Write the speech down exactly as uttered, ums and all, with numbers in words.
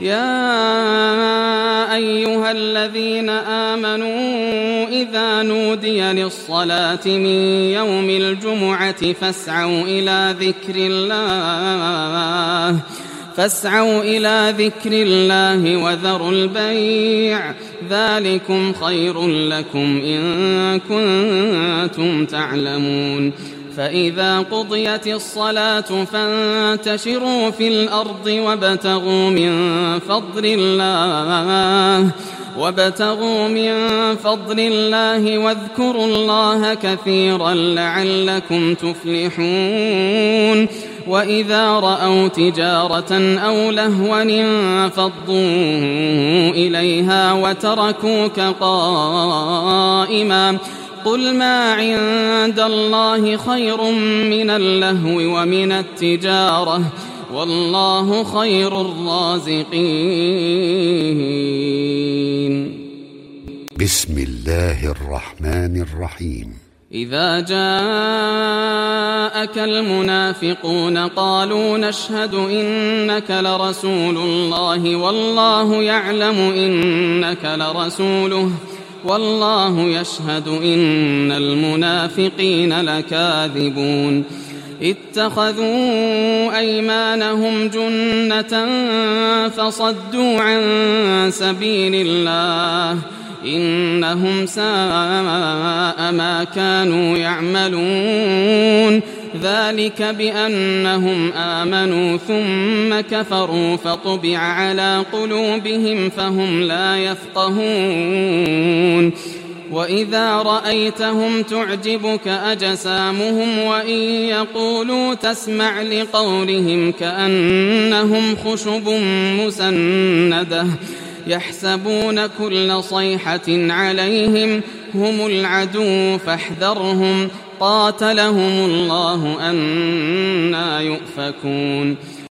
يا أيها الذين آمنوا إذا نودي للصلاة من يوم الجمعة فاسعوا إلى ذكر الله فاسعوا إلى ذكر الله وذروا البيع ذلكم خير لكم إن كنتم تعلمون. فإذا قضيت الصلاة فانتشروا في الأرض وابتغوا من فضل الله وابتغوا من فضل الله واذكروا الله كثيرا لعلكم تفلحون. وإذا رأوا تجارة أو لهوا انفضوا إليها وتركوك قائما قل ما عند الله خير من اللهو ومن التجارة والله خير الرازقين. بسم الله الرحمن الرحيم. إذا جاءك المنافقون قالوا نشهد إنك لرسول الله والله يعلم إنك لرسوله والله يشهد إن المنافقين لكاذبون. اتخذوا أيمانهم جنة فصدوا عن سبيل الله إنهم ساء ما كانوا يعملون. ذلك بأنهم آمنوا ثم كفروا فطبع على قلوبهم فهم لا يفقهون. وإذا رأيتهم تعجبك أجسامهم وإن يقولوا تسمع لقولهم كأنهم خشب مسندة يحسبون كل صيحة عليهم هم العدو فاحذرهم قاتلهم الله أنى يؤفكون.